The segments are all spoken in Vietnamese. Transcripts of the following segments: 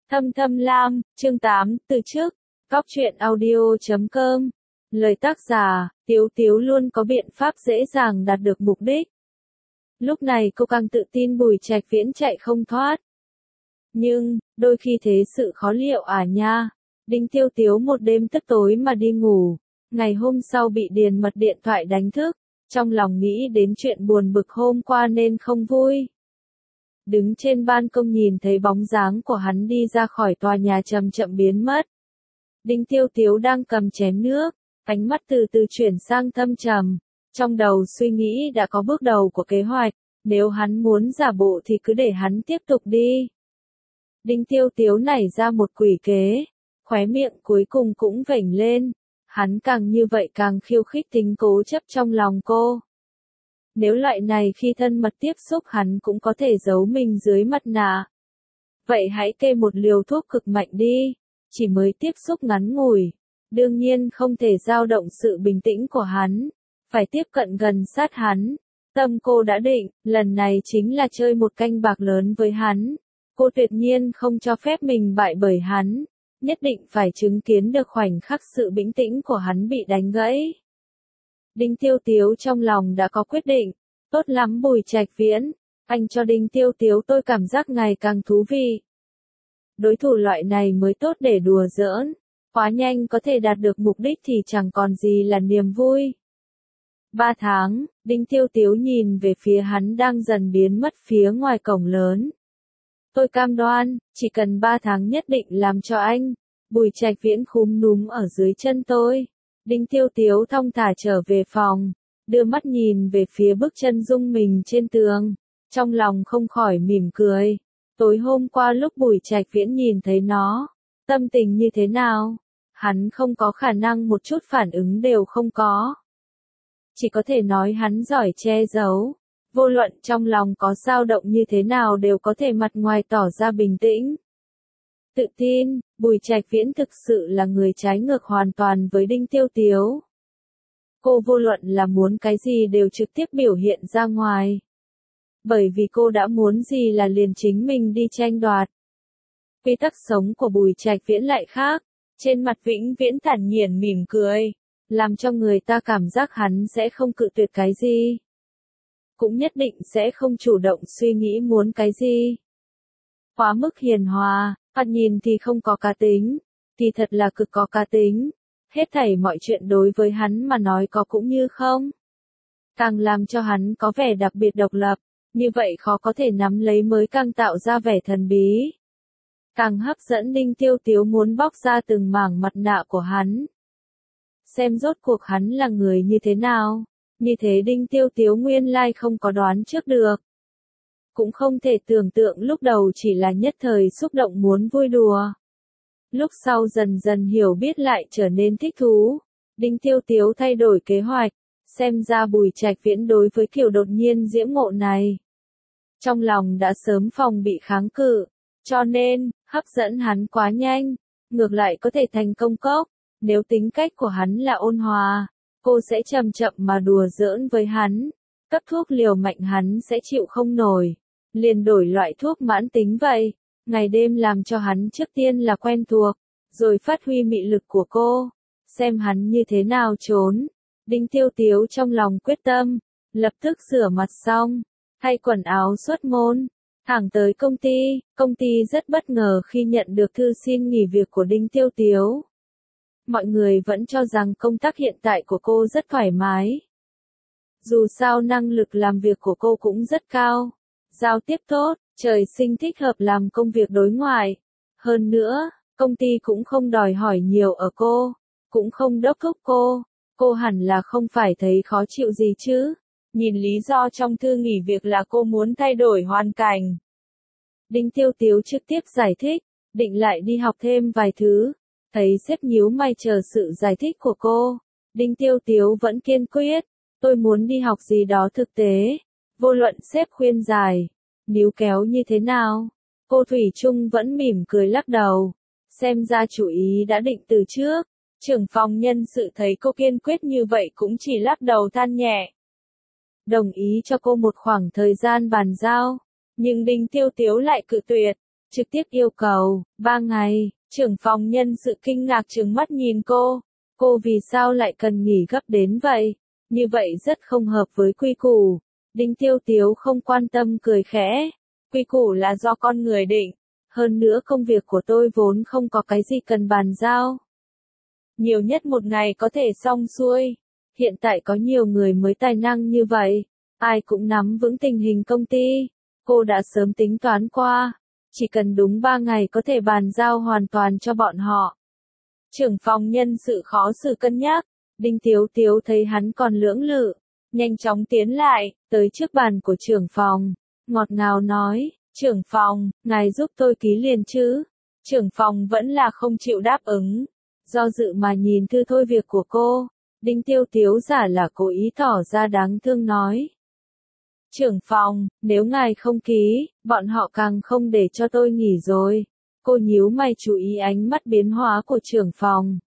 Thâm Thâm Lam, chương 8, từ trước, góc truyện audio.com. Lời tác giả, Tiếu Tiếu luôn có biện pháp dễ dàng đạt được mục đích. Lúc này cô càng tự tin Bùi Trạch Viễn chạy không thoát. Nhưng, đôi khi thế sự khó liệu nha. Đinh Tiêu Tiếu một đêm tức tối mà đi ngủ. Ngày hôm sau bị Điền Mật điện thoại đánh thức. Trong lòng nghĩ đến chuyện buồn bực hôm qua nên không vui. Đứng trên ban công nhìn thấy bóng dáng của hắn đi ra khỏi tòa nhà chậm chậm biến mất. Đinh Tiêu Tiếu đang cầm chén nước, ánh mắt từ từ chuyển sang thâm trầm. Trong đầu suy nghĩ đã có bước đầu của kế hoạch, nếu hắn muốn giả bộ thì cứ để hắn tiếp tục đi. Đinh Tiêu Tiếu nảy ra một quỷ kế, khóe miệng cuối cùng cũng vểnh lên. Hắn càng như vậy càng khiêu khích tính cố chấp trong lòng cô. Nếu loại này khi thân mật tiếp xúc hắn cũng có thể giấu mình dưới mặt nạ. Vậy hãy kê một liều thuốc cực mạnh đi, chỉ mới tiếp xúc ngắn ngủi. Đương nhiên không thể dao động sự bình tĩnh của hắn, phải tiếp cận gần sát hắn. Tâm cô đã định, lần này chính là chơi một canh bạc lớn với hắn. Cô tuyệt nhiên không cho phép mình bại bởi hắn, nhất định phải chứng kiến được khoảnh khắc sự bình tĩnh của hắn bị đánh gãy. Đinh Tiêu Tiếu trong lòng đã có quyết định, tốt lắm Bùi Trạch Viễn, anh cho Đinh Tiêu Tiếu tôi cảm giác ngày càng thú vị. Đối thủ loại này mới tốt để đùa giỡn, quá nhanh có thể đạt được mục đích thì chẳng còn gì là niềm vui. 3 tháng, Đinh Tiêu Tiếu nhìn về phía hắn đang dần biến mất phía ngoài cổng lớn. Tôi cam đoan, chỉ cần 3 tháng nhất định làm cho anh. Bùi Trạch Viễn khúm núm ở dưới chân tôi. Đinh Tiêu Tiếu thong thả trở về phòng, đưa mắt nhìn về phía bức chân dung mình trên tường, trong lòng không khỏi mỉm cười. Tối hôm qua lúc Bùi Trạch Viễn nhìn thấy nó, tâm tình như thế nào? Hắn không có khả năng một chút phản ứng đều không có. Chỉ có thể nói hắn giỏi che giấu, vô luận trong lòng có dao động như thế nào đều có thể mặt ngoài tỏ ra bình tĩnh. Tự tin, Bùi Trạch Viễn thực sự là người trái ngược hoàn toàn với Đinh Tiêu Tiếu. Cô vô luận là muốn cái gì đều trực tiếp biểu hiện ra ngoài. Bởi vì cô đã muốn gì là liền chính mình đi tranh đoạt. Quy tắc sống của Bùi Trạch Viễn lại khác, trên mặt vĩnh viễn thản nhiên mỉm cười, làm cho người ta cảm giác hắn sẽ không cự tuyệt cái gì. Cũng nhất định sẽ không chủ động suy nghĩ muốn cái gì. Quá mức hiền hòa, thoạt nhìn thì không có cá tính, thì thật là cực có cá tính. Hết thảy mọi chuyện đối với hắn mà nói có cũng như không. Càng làm cho hắn có vẻ đặc biệt độc lập, như vậy khó có thể nắm lấy mới càng tạo ra vẻ thần bí. Càng hấp dẫn Đinh Tiêu Tiếu muốn bóc ra từng mảng mặt nạ của hắn. Xem rốt cuộc hắn là người như thế nào, như thế Đinh Tiêu Tiếu nguyên lai không có đoán trước được. Cũng không thể tưởng tượng lúc đầu chỉ là nhất thời xúc động muốn vui đùa. Lúc sau dần dần hiểu biết lại trở nên thích thú. Đinh Tiêu Tiếu thay đổi kế hoạch, xem ra Bùi Trạch Viễn đối với kiểu đột nhiên diễm ngộ này. Trong lòng đã sớm phòng bị kháng cự, cho nên, hấp dẫn hắn quá nhanh, ngược lại có thể thành công cốc. Nếu tính cách của hắn là ôn hòa, cô sẽ chậm chậm mà đùa giỡn với hắn. Cấp thuốc liều mạnh hắn sẽ chịu không nổi. Liền đổi loại thuốc mãn tính vậy. Ngày đêm làm cho hắn trước tiên là quen thuộc, rồi phát huy mị lực của cô. Xem hắn như thế nào trốn. Đinh Tiêu Tiếu trong lòng quyết tâm, lập tức rửa mặt xong, thay quần áo xuất môn, thẳng tới công ty. Công ty rất bất ngờ khi nhận được thư xin nghỉ việc của Đinh Tiêu Tiếu. Mọi người vẫn cho rằng công tác hiện tại của cô rất thoải mái. Dù sao năng lực làm việc của cô cũng rất cao, giao tiếp tốt, trời sinh thích hợp làm công việc đối ngoại. Hơn nữa, công ty cũng không đòi hỏi nhiều ở cô, cũng không đốc thúc cô hẳn là không phải thấy khó chịu gì chứ. Nhìn lý do trong thư nghỉ việc là cô muốn thay đổi hoàn cảnh. Đinh Tiêu Tiếu trực tiếp giải thích, định lại đi học thêm vài thứ. Thấy sếp nhíu mày chờ sự giải thích của cô. Đinh Tiêu Tiếu vẫn kiên quyết, tôi muốn đi học gì đó thực tế. Vô luận sếp khuyên giải, níu kéo như thế nào, cô thủy chung vẫn mỉm cười lắc đầu. Xem ra chủ ý đã định từ trước. Trưởng phòng nhân sự thấy cô kiên quyết như vậy cũng chỉ lắc đầu than nhẹ. Đồng ý cho cô một khoảng thời gian bàn giao, nhưng Đinh Tiêu Tiếu lại cự tuyệt. trực tiếp yêu cầu, 3 ngày, trưởng phòng nhân sự kinh ngạc trừng mắt nhìn cô vì sao lại cần nghỉ gấp đến vậy, như vậy rất không hợp với quy củ. Đinh Tiêu Tiếu không quan tâm cười khẽ, quy củ là do con người định, hơn nữa công việc của tôi vốn không có cái gì cần bàn giao. Nhiều nhất một ngày có thể xong xuôi, hiện tại có nhiều người mới tài năng như vậy, ai cũng nắm vững tình hình công ty, cô đã sớm tính toán qua, chỉ cần đúng 3 ngày có thể bàn giao hoàn toàn cho bọn họ. Trưởng phòng nhân sự khó xử cân nhắc, Đinh Tiếu Tiếu thấy hắn còn lưỡng lự, nhanh chóng tiến lại, tới trước bàn của trưởng phòng, ngọt ngào nói, trưởng phòng, ngài giúp tôi ký liền chứ? Trưởng phòng vẫn là không chịu đáp ứng, do dự mà nhìn thư thôi việc của cô, Đinh Tiêu Tiếu giả là cố ý tỏ ra đáng thương nói. Trưởng phòng, nếu ngài không ký, bọn họ càng không để cho tôi nghỉ rồi. Cô nhíu mày chú ý ánh mắt biến hóa của trưởng phòng.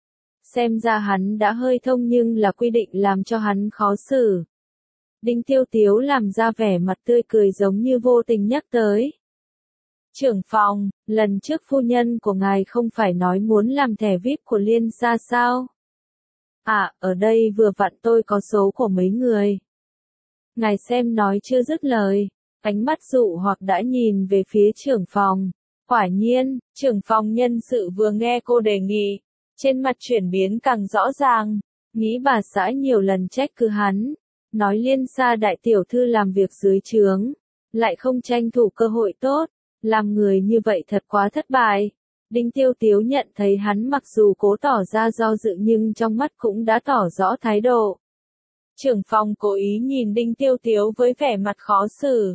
Xem ra hắn đã hơi thông nhưng là quy định làm cho hắn khó xử. Đinh Tiêu Tiếu làm ra vẻ mặt tươi cười giống như vô tình nhắc tới. Trưởng phòng, lần trước phu nhân của ngài không phải nói muốn làm thẻ VIP của Liên Sa sao? À, ở đây vừa vặn tôi có số của mấy người. Ngài xem nói chưa dứt lời, ánh mắt dụ hoặc đã nhìn về phía trưởng phòng. Quả nhiên, trưởng phòng nhân sự vừa nghe cô đề nghị, trên mặt chuyển biến càng rõ ràng, nghĩ bà xã nhiều lần trách cứ hắn, nói Liên Sa đại tiểu thư làm việc dưới trướng, lại không tranh thủ cơ hội tốt, làm người như vậy thật quá thất bại. Đinh Tiêu Tiếu nhận thấy hắn mặc dù cố tỏ ra do dự nhưng trong mắt cũng đã tỏ rõ thái độ. Trưởng phòng cố ý nhìn Đinh Tiêu Tiếu với vẻ mặt khó xử.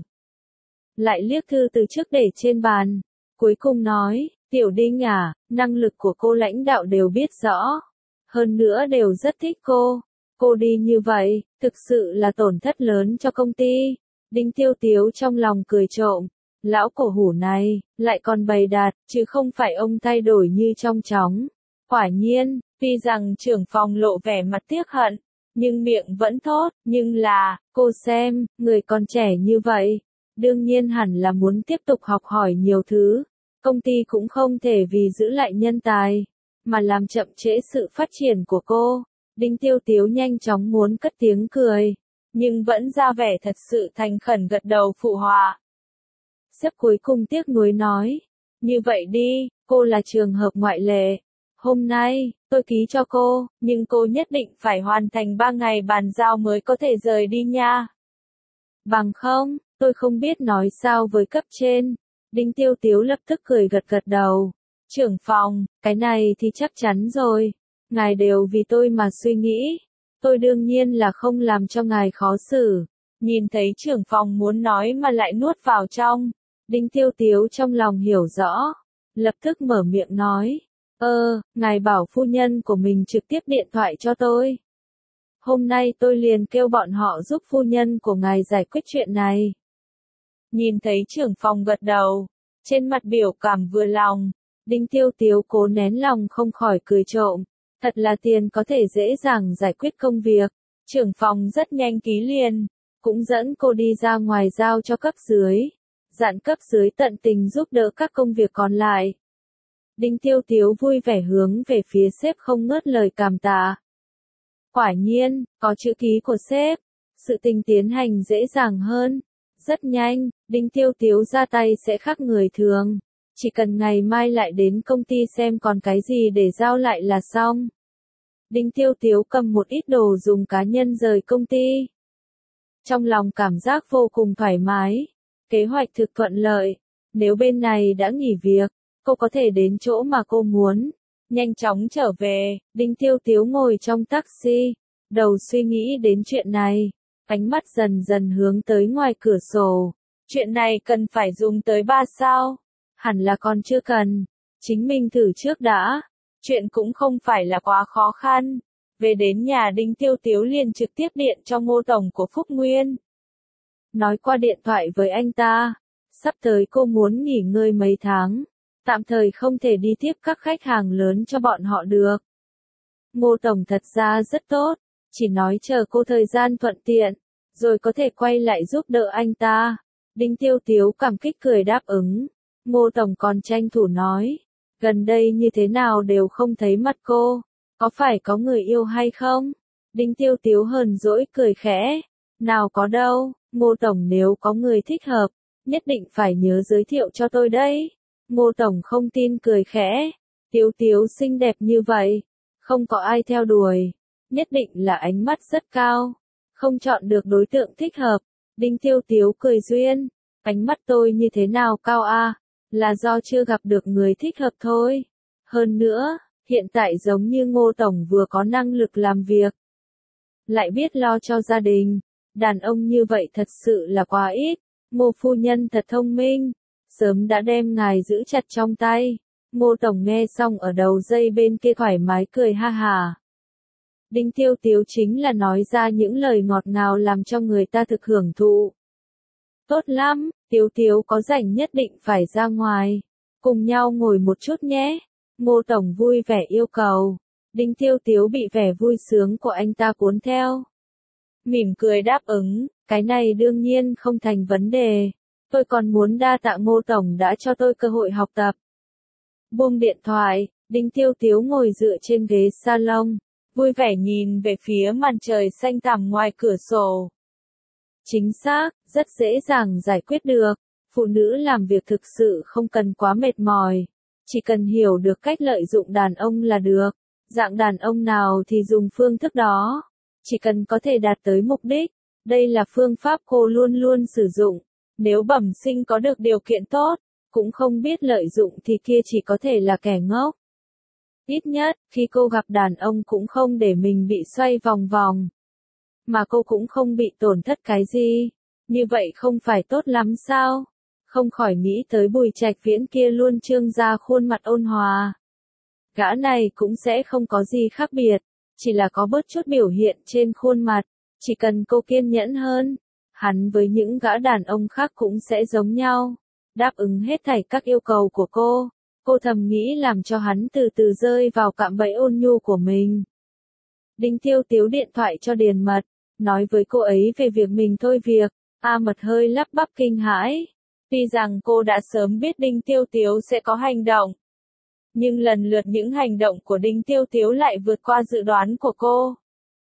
Lại liếc thư từ trước để trên bàn. Cuối cùng nói, Tiểu Đinh à, năng lực của cô lãnh đạo đều biết rõ. Hơn nữa đều rất thích cô. Cô đi như vậy, thực sự là tổn thất lớn cho công ty. Đinh Tiêu Tiếu trong lòng cười trộm. Lão cổ hủ này, lại còn bày đạt, chứ không phải ông thay đổi như trong chóng. Quả nhiên, tuy rằng trưởng phòng lộ vẻ mặt tiếc hận, nhưng miệng vẫn thốt, nhưng là, cô xem, người còn trẻ như vậy, đương nhiên hẳn là muốn tiếp tục học hỏi nhiều thứ. Công ty cũng không thể vì giữ lại nhân tài, mà làm chậm trễ sự phát triển của cô. Đinh Tiêu Tiếu nhanh chóng muốn cất tiếng cười, nhưng vẫn ra vẻ thật sự thành khẩn gật đầu phụ họa. Sếp cuối cùng tiếc nuối nói, như vậy đi, cô là trường hợp ngoại lệ. Hôm nay, tôi ký cho cô, nhưng cô nhất định phải hoàn thành 3 ngày bàn giao mới có thể rời đi nha. Bằng không, tôi không biết nói sao với cấp trên. Đinh Tiêu Tiếu lập tức cười gật gật đầu. Trưởng phòng, cái này thì chắc chắn rồi. Ngài đều vì tôi mà suy nghĩ. Tôi đương nhiên là không làm cho ngài khó xử. Nhìn thấy trưởng phòng muốn nói mà lại nuốt vào trong. Đinh Tiêu Tiếu trong lòng hiểu rõ. Lập tức mở miệng nói. Ngài bảo phu nhân của mình trực tiếp điện thoại cho tôi. Hôm nay tôi liền kêu bọn họ giúp phu nhân của ngài giải quyết chuyện này. Nhìn thấy trưởng phòng gật đầu, trên mặt biểu cảm vừa lòng, Đinh Tiêu Tiếu cố nén lòng không khỏi cười trộm. Thật là tiền có thể dễ dàng giải quyết công việc. Trưởng phòng rất nhanh ký liền, cũng dẫn cô đi ra ngoài giao cho cấp dưới. Dặn cấp dưới tận tình giúp đỡ các công việc còn lại. Đinh Tiêu Tiếu vui vẻ hướng về phía sếp không ngớt lời cảm tạ. Quả nhiên, có chữ ký của sếp, sự tình tiến hành dễ dàng hơn. Rất nhanh, Đinh Tiêu Tiếu ra tay sẽ khác người thường. Chỉ cần ngày mai lại đến công ty xem còn cái gì để giao lại là xong. Đinh Tiêu Tiếu cầm một ít đồ dùng cá nhân rời công ty. Trong lòng cảm giác vô cùng thoải mái. Kế hoạch thực thuận lợi. Nếu bên này đã nghỉ việc, cô có thể đến chỗ mà cô muốn. Nhanh chóng trở về, Đinh Tiêu Tiếu ngồi trong taxi. Đầu suy nghĩ đến chuyện này. Ánh mắt dần dần hướng tới ngoài cửa sổ. Chuyện này cần phải dùng tới 3 sao? Hẳn là còn chưa cần. Chính mình thử trước đã. Chuyện cũng không phải là quá khó khăn. Về đến nhà Đinh Tiêu Tiếu liền trực tiếp điện cho Ngô Tổng của Phúc Nguyên. Nói qua điện thoại với anh ta. Sắp tới cô muốn nghỉ ngơi mấy tháng. Tạm thời không thể đi tiếp các khách hàng lớn cho bọn họ được. Ngô Tổng thật ra rất tốt. Chỉ nói chờ cô thời gian thuận tiện. Rồi có thể quay lại giúp đỡ anh ta. Đinh Tiêu Tiếu cảm kích cười đáp ứng. Ngô Tổng còn tranh thủ nói, gần đây như thế nào đều không thấy mặt cô, có phải có người yêu hay không? Đinh Tiêu Tiếu hờn dỗi cười khẽ, nào có đâu, Ngô Tổng nếu có người thích hợp, nhất định phải nhớ giới thiệu cho tôi đấy. Ngô Tổng không tin cười khẽ, Tiếu Tiếu xinh đẹp như vậy, không có ai theo đuổi, nhất định là ánh mắt rất cao, không chọn được đối tượng thích hợp. Đinh Tiêu Tiếu cười duyên, ánh mắt tôi như thế nào cao a? Là do chưa gặp được người thích hợp thôi. Hơn nữa, hiện tại giống như Ngô Tổng vừa có năng lực làm việc, lại biết lo cho gia đình, đàn ông như vậy thật sự là quá ít. Ngô phu nhân thật thông minh, sớm đã đem ngài giữ chặt trong tay. Ngô Tổng nghe xong ở đầu dây bên kia thoải mái cười ha hà. Đinh Tiêu Tiếu chính là nói ra những lời ngọt ngào làm cho người ta thực hưởng thụ. Tốt lắm, Tiếu Tiếu có rảnh nhất định phải ra ngoài, cùng nhau ngồi một chút nhé. Ngô Tổng vui vẻ yêu cầu. Đinh Tiêu Tiếu bị vẻ vui sướng của anh ta cuốn theo. Mỉm cười đáp ứng, cái này đương nhiên không thành vấn đề. Tôi còn muốn đa tạ Ngô Tổng đã cho tôi cơ hội học tập. Buông điện thoại, Đinh Tiêu Tiếu ngồi dựa trên ghế salon, vui vẻ nhìn về phía màn trời xanh thẳm ngoài cửa sổ. Chính xác, rất dễ dàng giải quyết được. Phụ nữ làm việc thực sự không cần quá mệt mỏi, chỉ cần hiểu được cách lợi dụng đàn ông là được. Dạng đàn ông nào thì dùng phương thức đó, chỉ cần có thể đạt tới mục đích. Đây là phương pháp cô luôn luôn sử dụng. Nếu bẩm sinh có được điều kiện tốt, cũng không biết lợi dụng thì kia chỉ có thể là kẻ ngốc. Ít nhất, khi cô gặp đàn ông cũng không để mình bị xoay vòng vòng, mà cô cũng không bị tổn thất cái gì. Như vậy không phải tốt lắm sao? Không khỏi nghĩ tới Bùi Trạch Viễn kia luôn trương ra khuôn mặt ôn hòa. Gã này cũng sẽ không có gì khác biệt, chỉ là có bớt chút biểu hiện trên khuôn mặt, chỉ cần cô kiên nhẫn hơn, hắn với những gã đàn ông khác cũng sẽ giống nhau, đáp ứng hết thảy các yêu cầu của cô. Cô thầm nghĩ làm cho hắn từ từ rơi vào cạm bẫy ôn nhu của mình. Đinh Tiêu Tiếu điện thoại cho Điền Mật, nói với cô ấy về việc mình thôi việc. A Mật hơi lắp bắp kinh hãi. Tuy rằng cô đã sớm biết Đinh Tiêu Tiếu sẽ có hành động, nhưng lần lượt những hành động của Đinh Tiêu Tiếu lại vượt qua dự đoán của cô.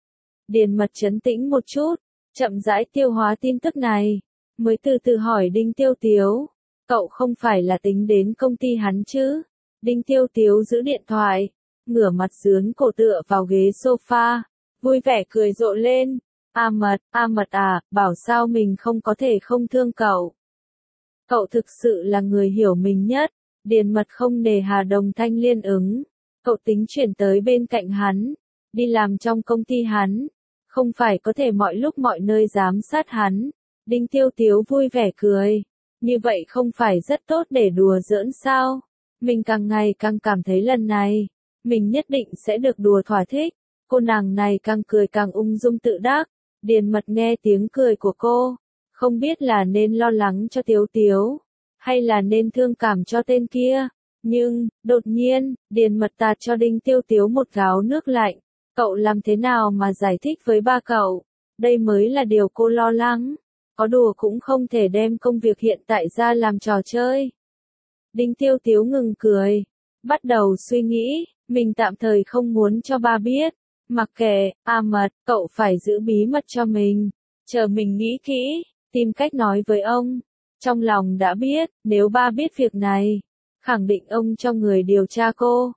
Điền Mật trấn tĩnh một chút, chậm rãi tiêu hóa tin tức này, mới từ từ hỏi Đinh Tiêu Tiếu, cậu không phải là tính đến công ty hắn chứ? Đinh Tiêu Tiếu giữ điện thoại, ngửa mặt dướn cổ tựa vào ghế sofa, vui vẻ cười rộ lên. A Mật à, bảo sao mình không có thể không thương cậu. Cậu thực sự là người hiểu mình nhất. Điền Mật không nề hà đồng thanh liên ứng. Cậu tính chuyển tới bên cạnh hắn, đi làm trong công ty hắn, không phải có thể mọi lúc mọi nơi giám sát hắn. Đinh Tiêu Tiếu vui vẻ cười. Như vậy không phải rất tốt để đùa giỡn sao? Mình càng ngày càng cảm thấy lần này, mình nhất định sẽ được đùa thỏa thích. Cô nàng này càng cười càng ung dung tự đắc. Điền Mật nghe tiếng cười của cô, không biết là nên lo lắng cho Tiếu Tiếu, hay là nên thương cảm cho tên kia. Nhưng, đột nhiên, Điền Mật tạt cho Đinh Tiêu Tiếu một gáo nước lạnh. Cậu làm thế nào mà giải thích với ba cậu? Đây mới là điều cô lo lắng. Có đùa cũng không thể đem công việc hiện tại ra làm trò chơi. Đinh Tiêu Tiếu ngừng cười, bắt đầu suy nghĩ, mình tạm thời không muốn cho ba biết. Mặc kệ, A Mật, cậu phải giữ bí mật cho mình. Chờ mình nghĩ kỹ, tìm cách nói với ông. Trong lòng đã biết, nếu ba biết việc này, khẳng định ông cho người điều tra cô.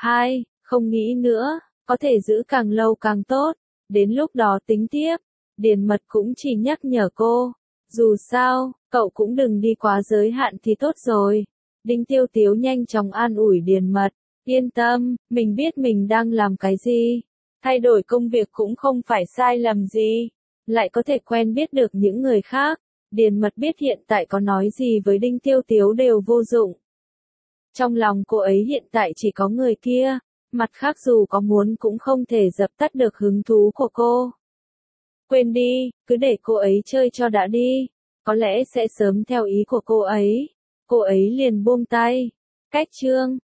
Không nghĩ nữa, có thể giữ càng lâu càng tốt. Đến lúc đó tính tiếp. Điền Mật cũng chỉ nhắc nhở cô. Dù sao, cậu cũng đừng đi quá giới hạn thì tốt rồi. Đinh Tiêu Tiếu nhanh chóng an ủi Điền Mật. Yên tâm, mình biết mình đang làm cái gì. Thay đổi công việc cũng không phải sai lầm gì. Lại có thể quen biết được những người khác. Điền Mật biết hiện tại có nói gì với Đinh Tiêu Tiếu đều vô dụng. Trong lòng cô ấy hiện tại chỉ có người kia. Mặt khác dù có muốn cũng không thể dập tắt được hứng thú của cô. Quên đi, cứ để cô ấy chơi cho đã đi. Có lẽ sẽ sớm theo ý của cô ấy. Cô ấy liền buông tay. Cách chương